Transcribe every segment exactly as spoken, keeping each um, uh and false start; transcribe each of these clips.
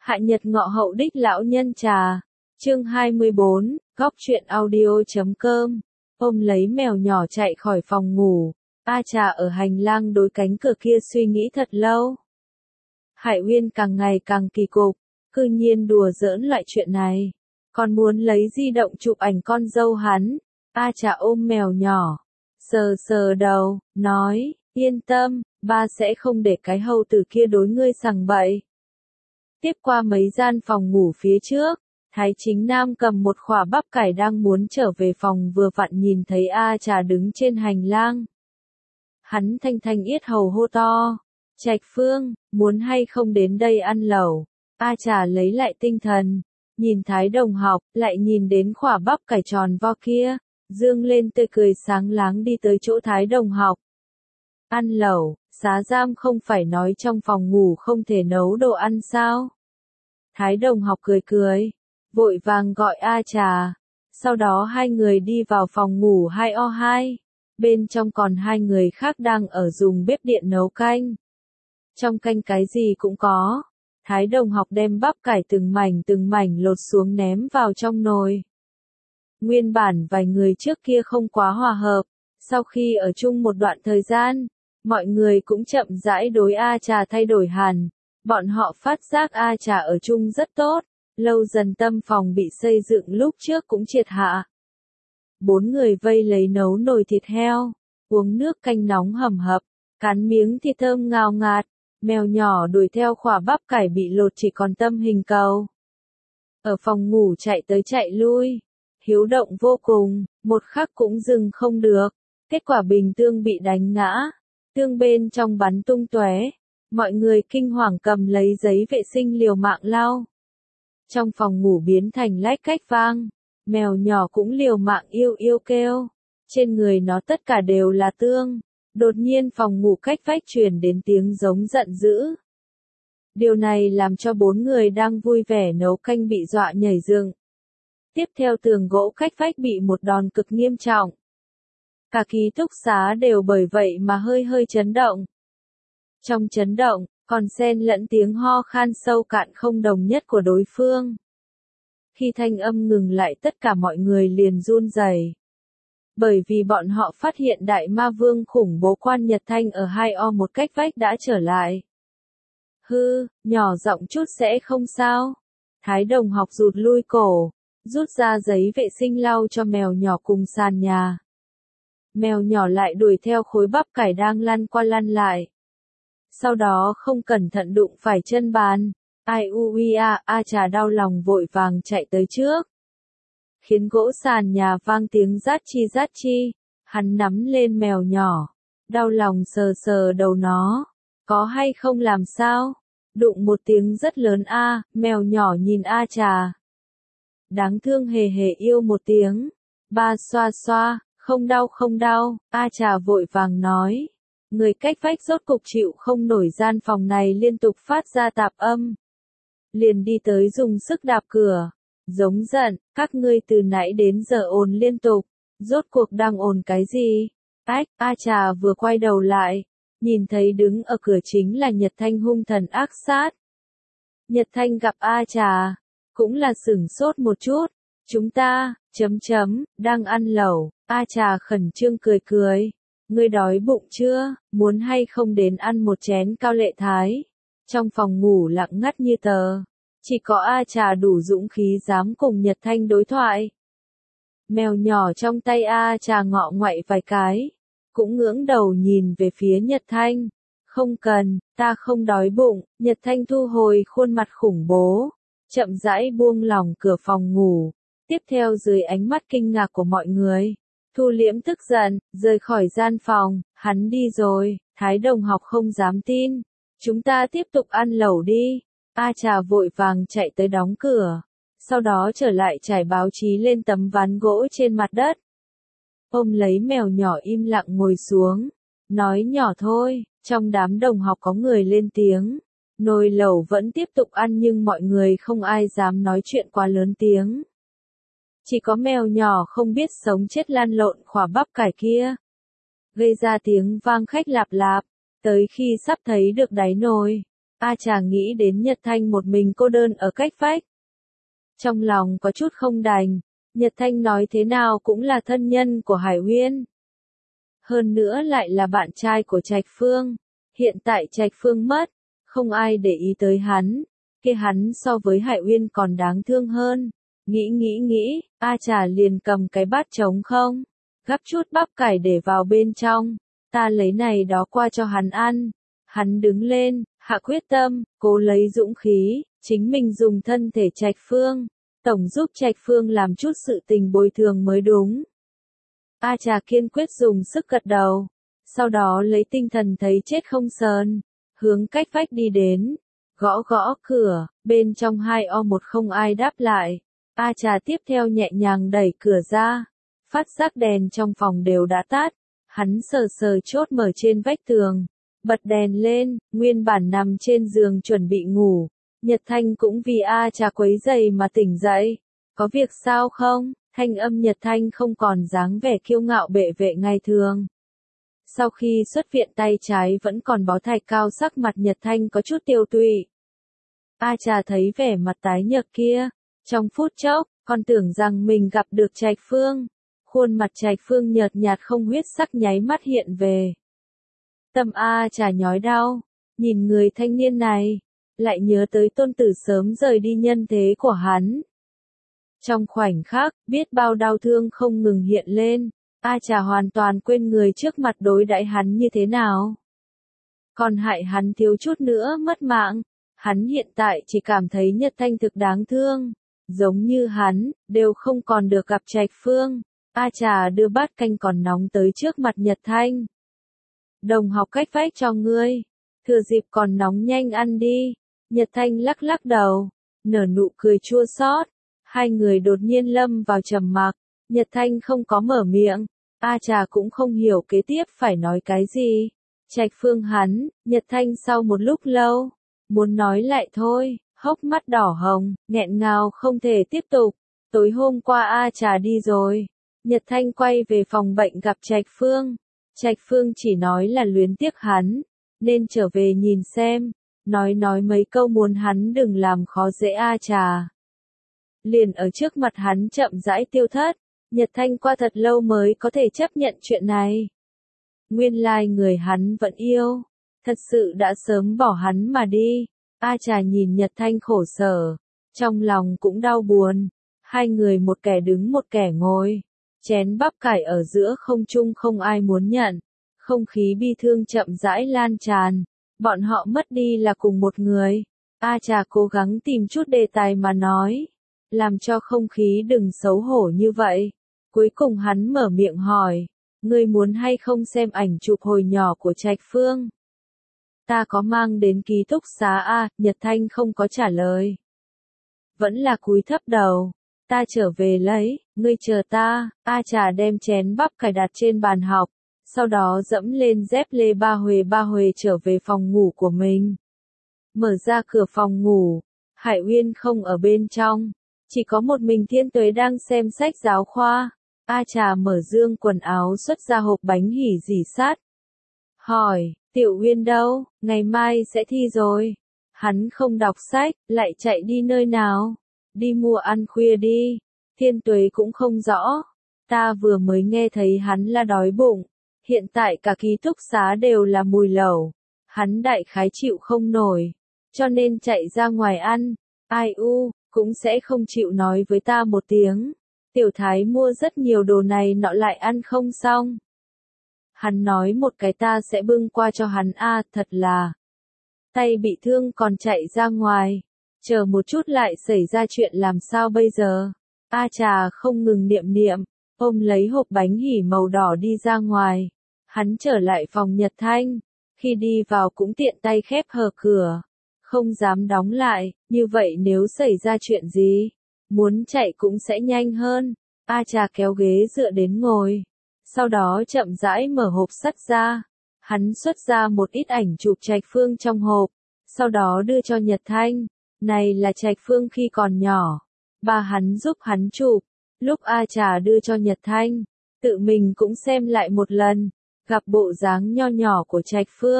Hạ nhật ngọ hậu đích lão nhân trà. Chương hai mươi bốn, góc truyện audio.com. Ôm lấy mèo nhỏ chạy khỏi phòng ngủ. A Trà ở hành lang đối cánh cửa kia suy nghĩ thật lâu. Hải Uyên càng ngày càng kỳ cục, cư nhiên đùa giỡn loại chuyện này. Còn muốn lấy di động chụp ảnh con dâu hắn. A Trà ôm mèo nhỏ, sờ sờ đầu, nói, yên tâm, ba sẽ không để cái hầu tử kia đối ngươi sằng bậy. Tiếp qua mấy gian phòng ngủ phía trước, Thái Chính Nam cầm một khỏa bắp cải đang muốn trở về phòng vừa vặn nhìn thấy A Trà đứng trên hành lang. Hắn thanh thanh yết hầu hô to, Trạch Phương, muốn hay không đến đây ăn lẩu. A Trà lấy lại tinh thần, nhìn Thái đồng học, lại nhìn đến khỏa bắp cải tròn vo kia, dương lên tươi cười sáng láng đi tới chỗ Thái đồng học. Ăn lẩu, Xá Giam không phải nói trong phòng ngủ không thể nấu đồ ăn sao? Thái đồng học cười cười, vội vàng gọi A Trà. Sau đó hai người đi vào phòng ngủ hai o hai. Bên trong còn hai người khác đang ở dùng bếp điện nấu canh. Trong canh cái gì cũng có. Thái đồng học đem bắp cải từng mảnh từng mảnh lột xuống ném vào trong nồi. Nguyên bản vài người trước kia không quá hòa hợp. Sau khi ở chung một đoạn thời gian, mọi người cũng chậm rãi đối A Trà thay đổi hẳn. Bọn họ phát giác A Trà ở chung rất tốt. Lâu dần tâm phòng bị xây dựng lúc trước cũng triệt hạ. Bốn người vây lấy nấu nồi thịt heo, uống nước canh nóng hầm hập, cắn miếng thịt thơm ngào ngạt, mèo nhỏ đuổi theo khỏa bắp cải bị lột chỉ còn tâm hình cầu. Ở phòng ngủ chạy tới chạy lui, hiếu động vô cùng, một khắc cũng dừng không được, kết quả bình tương bị đánh ngã, tương bên trong bắn tung tóe, mọi người kinh hoàng cầm lấy giấy vệ sinh liều mạng lau. Trong phòng ngủ biến thành lách cách vang, mèo nhỏ cũng liều mạng yêu yêu kêu, trên người nó tất cả đều là tương. Đột nhiên phòng ngủ cách vách truyền đến tiếng giống giận dữ. Điều này làm cho bốn người đang vui vẻ nấu canh bị dọa nhảy dựng. Tiếp theo tường gỗ cách vách bị một đòn cực nghiêm trọng. Cả ký túc xá đều bởi vậy mà hơi hơi chấn động. Trong chấn động, còn xen lẫn tiếng ho khan sâu cạn không đồng nhất của đối phương. Khi thanh âm ngừng lại tất cả mọi người liền run rẩy. Bởi vì bọn họ phát hiện đại ma vương khủng bố Quan Nhật Thanh ở hai o một cách vách đã trở lại. Hư, nhỏ giọng chút sẽ không sao. Thái đồng học rụt lui cổ, rút ra giấy vệ sinh lau cho mèo nhỏ cùng sàn nhà. Mèo nhỏ lại đuổi theo khối bắp cải đang lăn qua lăn lại. Sau đó không cẩn thận đụng phải chân bàn. Ai u i a, A Trà đau lòng vội vàng chạy tới trước. Khiến gỗ sàn nhà vang tiếng rát chi rát chi, hắn nắm lên mèo nhỏ, đau lòng sờ sờ đầu nó, có hay không làm sao? Đụng một tiếng rất lớn a, mèo nhỏ nhìn A Trà. Đáng thương hề hề yêu một tiếng, ba xoa xoa, không đau không đau, A Trà vội vàng nói. Người cách vách rốt cục chịu không nổi gian phòng này liên tục phát ra tạp âm. Liền đi tới dùng sức đạp cửa. Giống giận, các ngươi từ nãy đến giờ ồn liên tục, rốt cuộc đang ồn cái gì? Ách, A Trà vừa quay đầu lại, nhìn thấy đứng ở cửa chính là Nhật Thanh hung thần ác sát. Nhật Thanh gặp A Trà, cũng là sửng sốt một chút, chúng ta, chấm chấm, đang ăn lẩu, A Trà khẩn trương cười cười, ngươi đói bụng chưa, muốn hay không đến ăn một chén cao lệ thái? Trong phòng ngủ lặng ngắt như tờ. Chỉ có A Trà đủ dũng khí dám cùng Nhật Thanh đối thoại. Mèo nhỏ trong tay A Trà ngọ ngoại vài cái, cũng ngưỡng đầu nhìn về phía Nhật Thanh. Không cần, ta không đói bụng. Nhật Thanh thu hồi khuôn mặt khủng bố, chậm rãi buông lỏng cửa phòng ngủ. Tiếp theo dưới ánh mắt kinh ngạc của mọi người, thu liễm tức giận, rời khỏi gian phòng, hắn đi rồi. Thái đồng học không dám tin. Chúng ta tiếp tục ăn lẩu đi. A Trà vội vàng chạy tới đóng cửa, sau đó trở lại trải báo chí lên tấm ván gỗ trên mặt đất. Ôm lấy mèo nhỏ im lặng ngồi xuống, nói nhỏ thôi, trong đám đồng học có người lên tiếng. Nồi lẩu vẫn tiếp tục ăn nhưng mọi người không ai dám nói chuyện quá lớn tiếng. Chỉ có mèo nhỏ không biết sống chết lăn lộn khỏa bắp cải kia. Gây ra tiếng vang khách lạp lạp, tới khi sắp thấy được đáy nồi. A Trà nghĩ đến Nhật Thanh một mình cô đơn ở cách vách. Trong lòng có chút không đành, Nhật Thanh nói thế nào cũng là thân nhân của Hải Uyên. Hơn nữa lại là bạn trai của Trạch Phương. Hiện tại Trạch Phương mất, không ai để ý tới hắn, kia hắn so với Hải Uyên còn đáng thương hơn. Nghĩ nghĩ nghĩ, A Trà liền cầm cái bát trống không, gắp chút bắp cải để vào bên trong, ta lấy này đó qua cho hắn ăn. Hắn đứng lên, hạ quyết tâm, cố lấy dũng khí, chính mình dùng thân thể Trạch Phương, tổng giúp Trạch Phương làm chút sự tình bồi thường mới đúng. A Trà kiên quyết dùng sức gật đầu, sau đó lấy tinh thần thấy chết không sờn, hướng cách vách đi đến, gõ gõ cửa, bên trong hai o một không ai đáp lại. A Trà tiếp theo nhẹ nhàng đẩy cửa ra, phát giác đèn trong phòng đều đã tắt, hắn sờ sờ chốt mở trên vách tường, bật đèn lên, nguyên bản nằm trên giường chuẩn bị ngủ. Nhật Thanh cũng vì A Trà quấy giày mà tỉnh dậy. Có việc sao không? Thanh âm Nhật Thanh không còn dáng vẻ kiêu ngạo bệ vệ ngày thường. Sau khi xuất viện tay trái vẫn còn bó thạch cao, sắc mặt Nhật Thanh có chút tiêu tụy. A Trà thấy vẻ mặt tái nhợt kia, trong phút chốc, còn tưởng rằng mình gặp được Trạch Phương. Khuôn mặt Trạch Phương nhợt nhạt không huyết sắc nháy mắt hiện về. Tâm A Trà nhói đau, nhìn người thanh niên này, lại nhớ tới tôn tử sớm rời đi nhân thế của hắn. Trong khoảnh khắc, biết bao đau thương không ngừng hiện lên, A Trà hoàn toàn quên người trước mặt đối đãi hắn như thế nào. Còn hại hắn thiếu chút nữa mất mạng, hắn hiện tại chỉ cảm thấy Nhật Thanh thực đáng thương, giống như hắn, đều không còn được gặp Trạch Phương. A Trà đưa bát canh còn nóng tới trước mặt Nhật Thanh. Đồng học cách vách cho ngươi, thừa dịp còn nóng nhanh ăn đi. Nhật Thanh lắc lắc đầu, nở nụ cười chua xót. Hai người đột nhiên lâm vào trầm mặc, Nhật Thanh không có mở miệng, A Trà cũng không hiểu kế tiếp phải nói cái gì. Trạch Phương hắn, Nhật Thanh sau một lúc lâu, muốn nói lại thôi, hốc mắt đỏ hồng, nghẹn ngào không thể tiếp tục. Tối hôm qua A Trà đi rồi, Nhật Thanh quay về phòng bệnh gặp Trạch Phương. Trạch Phương chỉ nói là luyến tiếc hắn, nên trở về nhìn xem, nói nói mấy câu muốn hắn đừng làm khó dễ A Trà. Liền ở trước mặt hắn chậm rãi tiêu thất, Nhật Thanh qua thật lâu mới có thể chấp nhận chuyện này. Nguyên lai người hắn vẫn yêu, thật sự đã sớm bỏ hắn mà đi. A Trà nhìn Nhật Thanh khổ sở, trong lòng cũng đau buồn. Hai người một kẻ đứng một kẻ ngồi, chén bắp cải ở giữa không trung không ai muốn nhận, không khí bi thương chậm rãi lan tràn. Bọn họ mất đi là cùng một người. A Trà cố gắng tìm chút đề tài mà nói, làm cho không khí đừng xấu hổ như vậy. Cuối cùng hắn mở miệng hỏi, ngươi muốn hay không xem ảnh chụp hồi nhỏ của Trạch Phương? Ta có mang đến ký túc xá A, Nhật Thanh không có trả lời. Vẫn là cúi thấp đầu, ta trở về lấy, ngươi chờ ta. A Trà đem chén bắp cải đặt trên bàn học, sau đó dẫm lên dép lê ba huề ba huề trở về phòng ngủ của mình. Mở ra cửa phòng ngủ, Hải Uyên không ở bên trong, chỉ có một mình Thiên Tuế đang xem sách giáo khoa. A Trà mở dương quần áo xuất ra hộp bánh hỉ dỉ sát. Hỏi, Tiểu Uyên đâu, ngày mai sẽ thi rồi. Hắn không đọc sách, lại chạy đi nơi nào? Đi mua ăn khuya đi. Thiên Tuế cũng không rõ. Ta vừa mới nghe thấy hắn là đói bụng. Hiện tại cả ký túc xá đều là mùi lẩu. Hắn đại khái chịu không nổi, cho nên chạy ra ngoài ăn. Ai u, cũng sẽ không chịu nói với ta một tiếng. Tiểu Thái mua rất nhiều đồ này nọ lại ăn không xong. Hắn nói một cái ta sẽ bưng qua cho hắn a, à, thật là. Tay bị thương còn chạy ra ngoài. Chờ một chút lại xảy ra chuyện làm sao bây giờ? A Trà không ngừng niệm niệm, ôm lấy hộp bánh hỉ màu đỏ đi ra ngoài. Hắn trở lại phòng Nhật Thanh, khi đi vào cũng tiện tay khép hờ cửa, không dám đóng lại, như vậy nếu xảy ra chuyện gì, muốn chạy cũng sẽ nhanh hơn. A Trà kéo ghế dựa đến ngồi, sau đó chậm rãi mở hộp sắt ra. Hắn xuất ra một ít ảnh chụp Trạch Phương trong hộp, sau đó đưa cho Nhật Thanh. Này là Trạch Phương khi còn nhỏ, ba hắn giúp hắn chụp. Lúc A Trà đưa cho Nhật Thanh, tự mình cũng xem lại một lần, gặp bộ dáng nho nhỏ của Trạch Phương,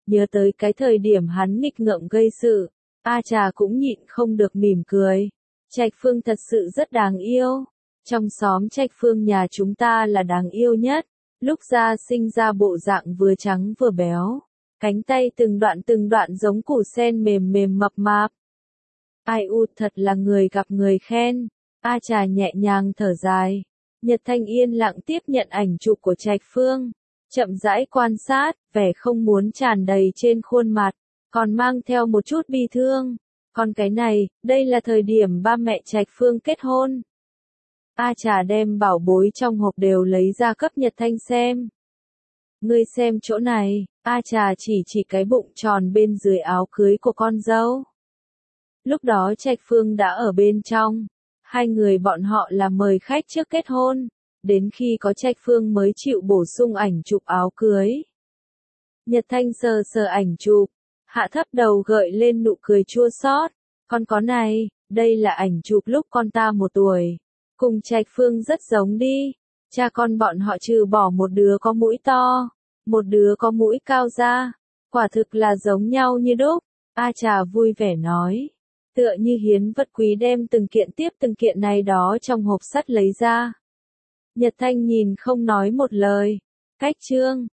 Nhớ tới cái thời điểm hắn nghịch ngợm gây sự, A Trà cũng nhịn không được mỉm cười. Trạch Phương thật sự rất đáng yêu. Trong xóm Trạch Phương nhà chúng ta là đáng yêu nhất. Lúc ra sinh ra bộ dạng vừa trắng vừa béo. Cánh tay từng đoạn từng đoạn giống củ sen mềm mềm mập mạp. Ai u thật là người gặp người khen. A Trà nhẹ nhàng thở dài. Nhật Thanh yên lặng tiếp nhận ảnh chụp của Trạch Phương. Chậm rãi quan sát, vẻ không muốn tràn đầy trên khuôn mặt. Còn mang theo một chút bi thương. Còn cái này, đây là thời điểm ba mẹ Trạch Phương kết hôn. A Trà đem bảo bối trong hộp đều lấy ra cấp Nhật Thanh xem. Ngươi xem chỗ này, A Trà chỉ chỉ cái bụng tròn bên dưới áo cưới của con dâu. Lúc đó Trạch Phương đã ở bên trong. Hai người bọn họ là mời khách trước kết hôn. Đến khi có Trạch Phương mới chịu bổ sung ảnh chụp áo cưới. Nhật Thanh sờ sờ ảnh chụp. Hạ thấp đầu gợi lên nụ cười chua xót. Con có này, đây là ảnh chụp lúc con ta một tuổi. Cùng Trạch Phương rất giống đi. Cha con bọn họ trừ bỏ một đứa có mũi to, một đứa có mũi cao ra. Quả thực là giống nhau như đúc. A Trà vui vẻ nói. Tựa như hiến vật quý đem từng kiện tiếp từng kiện này đó trong hộp sắt lấy ra. Nhật Thanh nhìn không nói một lời. Cách chương